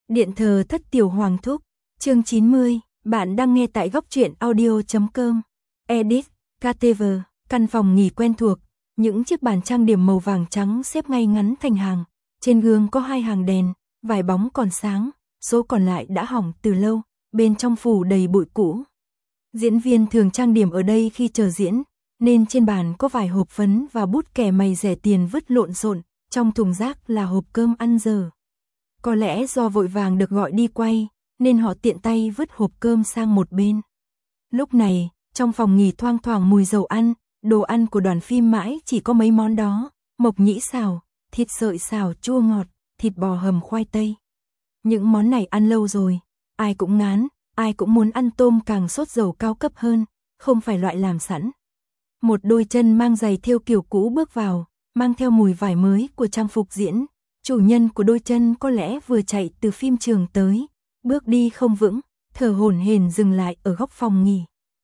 Điện thờ thất tiểu hoàng thúc, chương 90, bạn đang nghe tại góc truyện audio.com. Edit, KTV, căn phòng nghỉ quen thuộc, những chiếc bàn trang điểm màu vàng trắng xếp ngay ngắn thành hàng, trên gương có 2 hàng đèn, vài bóng còn sáng, số còn lại đã hỏng từ lâu, bên trong phủ đầy bụi cũ. Diễn viên thường trang điểm ở đây khi chờ diễn, nên trên bàn có vài hộp phấn và bút kẻ mày rẻ tiền vứt lộn xộn, trong thùng rác là hộp cơm ăn giờ. Có lẽ do vội vàng được gọi đi quay, nên họ tiện tay vứt hộp cơm sang một bên. Lúc này, trong phòng nghỉ thoang thoảng mùi dầu ăn, đồ ăn của đoàn phim mãi chỉ có mấy món đó, mộc nhĩ xào, thịt sợi xào chua ngọt, thịt bò hầm khoai tây. Những món này ăn lâu rồi, ai cũng ngán, ai cũng muốn ăn tôm càng sốt dầu cao cấp hơn, không phải loại làm sẵn. Một đôi chân mang giày thêu kiểu cũ bước vào, mang theo mùi vải mới của trang phục diễn. Chủ nhân của đôi chân có lẽ vừa chạy từ phim trường tới, bước đi không vững, thở hổn hển dừng lại ở góc phòng nghỉ.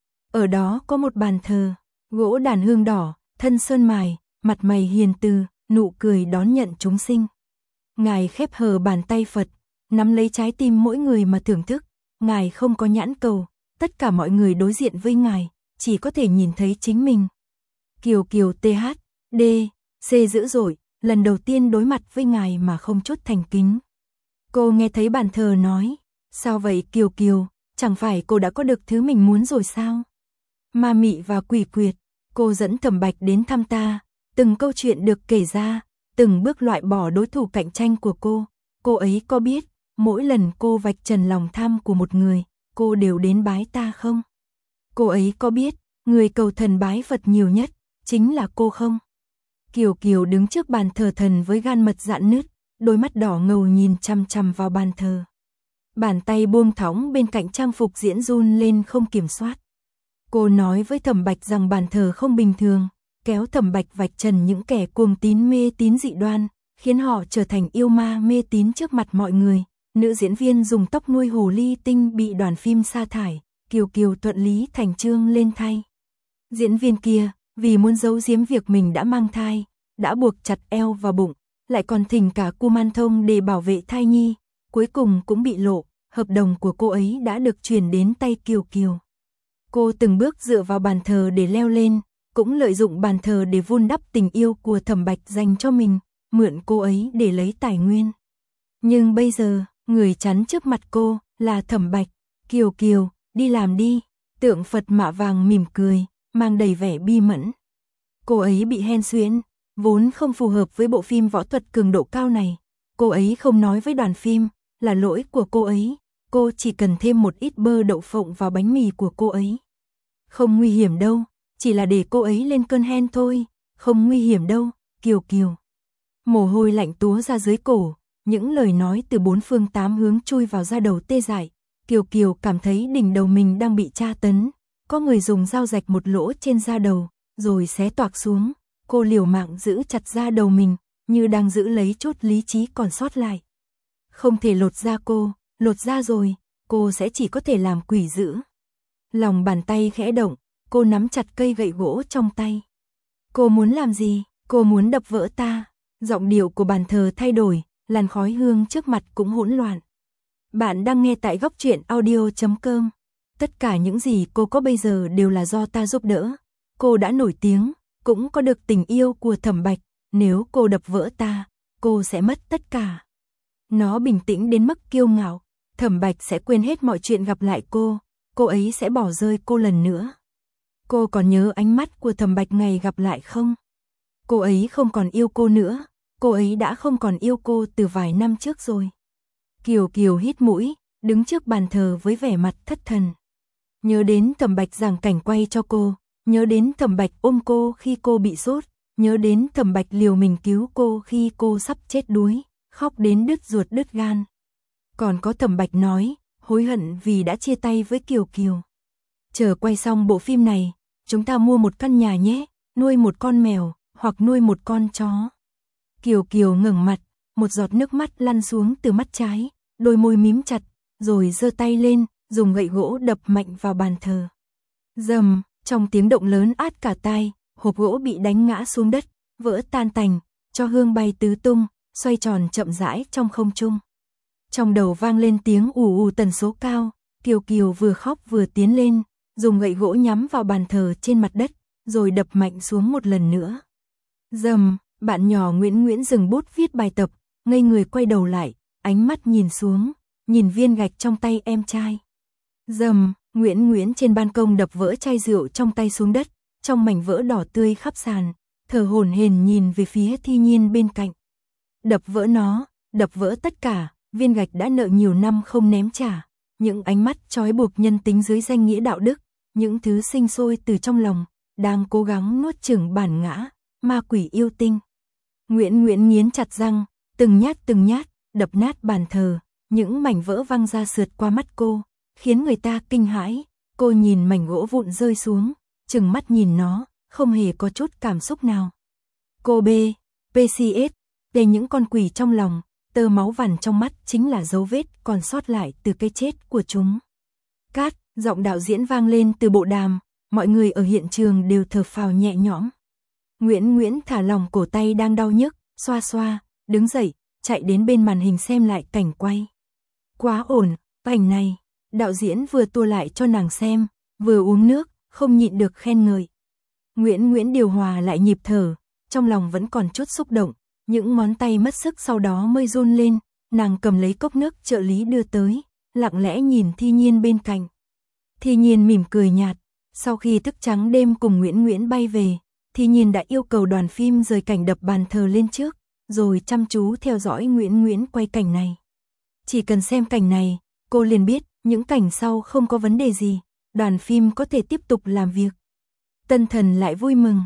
Ở đó có một bàn thờ, gỗ đàn hương đỏ, thân sơn mài, mặt mày hiền từ, nụ cười đón nhận chúng sinh. Ngài khép hờ bàn tay Phật, nắm lấy trái tim mỗi người mà thưởng thức. Ngài không có nhãn cầu, tất cả mọi người đối diện với Ngài, chỉ có thể nhìn thấy chính mình. Kiều Kiều THD, C dữ dội, lần đầu tiên đối mặt với Ngài mà không chút thành kính. Cô nghe thấy bàn thờ nói, sao vậy Kiều Kiều, chẳng phải cô đã có được thứ mình muốn rồi sao? Ma mị và quỷ quyệt, cô dẫn Thẩm Bạch đến thăm ta, từng câu chuyện được kể ra, từng bước loại bỏ đối thủ cạnh tranh của cô ấy có biết, mỗi lần cô vạch trần lòng tham của một người, cô đều đến bái ta không? Cô ấy có biết, người cầu thần bái Phật nhiều nhất, chính là cô không? Kiều Kiều đứng trước bàn thờ thần với gan mật rạn nứt, đôi mắt đỏ ngầu nhìn chằm chằm vào bàn thờ. Bàn tay buông thõng bên cạnh trang phục diễn run lên không kiểm soát. Cô nói với Thẩm Bạch rằng bàn thờ không bình thường, kéo Thẩm Bạch vạch trần những kẻ cuồng tín mê tín dị đoan, khiến họ trở thành yêu ma mê tín trước mặt mọi người. Nữ diễn viên dùng tóc nuôi hồ ly tinh bị đoàn phim sa thải, Kiều Kiều thuận lý thành chương lên thay. Diễn viên kia, vì muốn giấu giếm việc mình đã mang thai, đã buộc chặt eo và bụng, lại còn thỉnh cả Kuman Thông để bảo vệ thai nhi, cuối cùng cũng bị lộ, hợp đồng của cô ấy đã được chuyển đến tay Kiều Kiều. Cô từng bước dựa vào bàn thờ để leo lên, cũng lợi dụng bàn thờ để vun đắp tình yêu của Thẩm Bạch dành cho mình, mượn cô ấy để lấy tài nguyên. Nhưng bây giờ, người chắn trước mặt cô là Thẩm Bạch. Kiều Kiều, đi làm đi. Tượng Phật mạ vàng mỉm cười, mang đầy vẻ bi mẫn. Cô ấy bị hen suyễn, vốn không phù hợp với bộ phim võ thuật cường độ cao này. Cô ấy không nói với đoàn phim, là lỗi của cô ấy. Cô chỉ cần thêm một ít bơ đậu phộng vào bánh mì của cô ấy. Không nguy hiểm đâu, chỉ là để cô ấy lên cơn hen thôi. Không nguy hiểm đâu, Kiều Kiều. Mồ hôi lạnh túa ra dưới cổ. Những lời nói từ 4 phương 8 hướng chui vào da đầu tê dại. Kiều Kiều cảm thấy đỉnh đầu mình đang bị tra tấn. Có người dùng dao rạch một lỗ trên da đầu, rồi xé toạc xuống. Cô liều mạng giữ chặt da đầu mình, như đang giữ lấy chút lý trí còn sót lại. Không thể lột da cô, lột da rồi, cô sẽ chỉ có thể làm quỷ dữ. Lòng bàn tay khẽ động, cô nắm chặt cây gậy gỗ trong tay. Cô muốn làm gì? Cô muốn đập vỡ ta. Giọng điệu của bàn thờ thay đổi. Làn khói hương trước mặt cũng hỗn loạn. Bạn đang nghe tại góc truyện audio.com. Tất cả những gì cô có bây giờ đều là do ta giúp đỡ. Cô đã nổi tiếng, cũng có được tình yêu của Thẩm Bạch. Nếu cô đập vỡ ta, cô sẽ mất tất cả. Nó bình tĩnh đến mức kiêu ngạo. Thẩm Bạch sẽ quên hết mọi chuyện gặp lại cô ấy sẽ bỏ rơi cô lần nữa. Cô còn nhớ ánh mắt của Thẩm Bạch ngày gặp lại không? Cô ấy không còn yêu cô nữa. Cô ấy đã không còn yêu cô từ vài năm trước rồi. Kiều Kiều hít mũi, đứng trước bàn thờ với vẻ mặt thất thần. Nhớ đến Thẩm Bạch giảng cảnh quay cho cô, nhớ đến Thẩm Bạch ôm cô khi cô bị sốt, nhớ đến Thẩm Bạch liều mình cứu cô khi cô sắp chết đuối, khóc đến đứt ruột đứt gan. Còn có Thẩm Bạch nói, hối hận vì đã chia tay với Kiều Kiều. Chờ quay xong bộ phim này, chúng ta mua một căn nhà nhé, nuôi một con mèo, hoặc nuôi một con chó. Kiều Kiều ngẩng mặt, một giọt nước mắt lăn xuống từ mắt trái, đôi môi mím chặt, rồi giơ tay lên, dùng gậy gỗ đập mạnh vào bàn thờ. Rầm, trong tiếng động lớn át cả tai, hộp gỗ bị đánh ngã xuống đất, vỡ tan tành, cho hương bay tứ tung, xoay tròn chậm rãi trong không trung. Trong đầu vang lên tiếng ù ù tần số cao, Kiều Kiều vừa khóc vừa tiến lên, dùng gậy gỗ nhắm vào bàn thờ trên mặt đất, rồi đập mạnh xuống một lần nữa. Rầm, bạn nhỏ Nguyễn Nguyễn dừng bút viết bài tập, ngây người quay đầu lại, ánh mắt nhìn xuống, nhìn viên gạch trong tay em trai. Rầm, Nguyễn Nguyễn trên ban công đập vỡ chai rượu trong tay xuống đất, trong mảnh vỡ đỏ tươi khắp sàn, thở hổn hển nhìn về phía Thi Nhiên bên cạnh. Đập vỡ nó, đập vỡ tất cả, viên gạch đã nợ nhiều năm không ném trả, những ánh mắt trói buộc nhân tính dưới danh nghĩa đạo đức, những thứ sinh sôi từ trong lòng, đang cố gắng nuốt chửng bản ngã, ma quỷ yêu tinh. Nguyễn Nguyễn nghiến chặt răng, từng nhát, đập nát bàn thờ, những mảnh vỡ văng ra sượt qua mắt cô, khiến người ta kinh hãi. Cô nhìn mảnh gỗ vụn rơi xuống, trừng mắt nhìn nó, không hề có chút cảm xúc nào. Cô PCS, để những con quỷ trong lòng, tơ máu vằn trong mắt chính là dấu vết còn sót lại từ cái chết của chúng. Cát, giọng đạo diễn vang lên từ bộ đàm, mọi người ở hiện trường đều thở phào nhẹ nhõm. Nguyễn Nguyễn thả lỏng cổ tay đang đau nhức, xoa xoa, đứng dậy, chạy đến bên màn hình xem lại cảnh quay. Quá ổn, cảnh này, đạo diễn vừa tua lại cho nàng xem, vừa uống nước, không nhịn được khen ngợi. Nguyễn Nguyễn điều hòa lại nhịp thở, trong lòng vẫn còn chút xúc động, những ngón tay mất sức sau đó mới run lên, nàng cầm lấy cốc nước trợ lý đưa tới, lặng lẽ nhìn Thi Nhiên bên cạnh. Thi Nhiên mỉm cười nhạt, sau khi thức trắng đêm cùng Nguyễn Nguyễn bay về, Thi Nhiên đã yêu cầu đoàn phim rời cảnh đập bàn thờ lên trước, rồi chăm chú theo dõi Nguyễn Nguyễn quay cảnh này. Chỉ cần xem cảnh này, cô liền biết những cảnh sau không có vấn đề gì, đoàn phim có thể tiếp tục làm việc. Tân Thần lại vui mừng,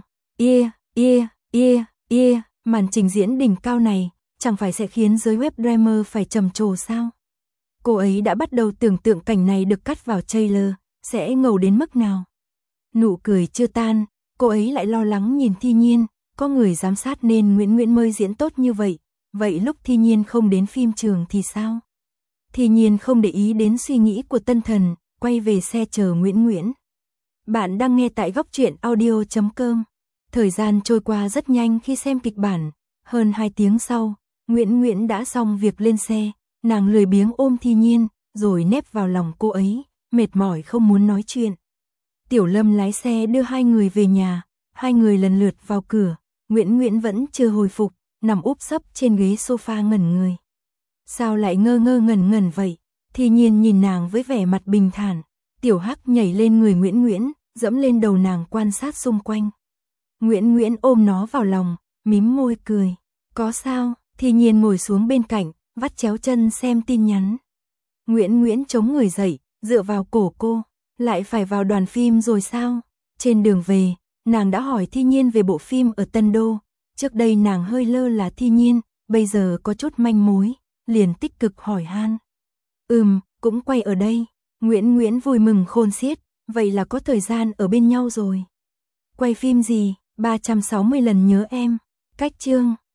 màn trình diễn đỉnh cao này, chẳng phải sẽ khiến giới web dreamer phải trầm trồ sao? Cô ấy đã bắt đầu tưởng tượng cảnh này được cắt vào trailer, sẽ ngầu đến mức nào? Nụ cười chưa tan, cô ấy lại lo lắng nhìn Thi Nhiên, có người giám sát nên Nguyễn Nguyễn mới diễn tốt như vậy, vậy lúc Thi Nhiên không đến phim trường thì sao? Thi Nhiên không để ý đến suy nghĩ của Tân Thần, quay về xe chờ Nguyễn Nguyễn. Bạn đang nghe tại góc truyện audio.com. Thời gian trôi qua rất nhanh khi xem kịch bản, hơn 2 tiếng sau, Nguyễn Nguyễn đã xong việc lên xe, nàng lười biếng ôm Thi Nhiên, rồi nép vào lòng cô ấy, mệt mỏi không muốn nói chuyện. Tiểu Lâm lái xe đưa hai người về nhà, hai người lần lượt vào cửa, Nguyễn Nguyễn vẫn chưa hồi phục, nằm úp sấp trên ghế sofa ngẩn người. Sao lại ngơ ngẩn vậy? Thi Nhiên nhìn nàng với vẻ mặt bình thản, Tiểu Hắc nhảy lên người Nguyễn Nguyễn, dẫm lên đầu nàng quan sát xung quanh. Nguyễn Nguyễn ôm nó vào lòng, mím môi cười. Có sao? Thi Nhiên ngồi xuống bên cạnh, vắt chéo chân xem tin nhắn. Nguyễn Nguyễn chống người dậy, dựa vào cổ cô. Lại phải vào đoàn phim rồi sao? Trên đường về, nàng đã hỏi Thi Nhiên về bộ phim ở Tân Đô. Trước đây nàng hơi lơ là Thi Nhiên, bây giờ có chút manh mối, liền tích cực hỏi han. Cũng quay ở đây. Nguyễn Nguyễn vui mừng khôn xiết, vậy là có thời gian ở bên nhau rồi. Quay phim gì? 360 lần nhớ em. Cách chương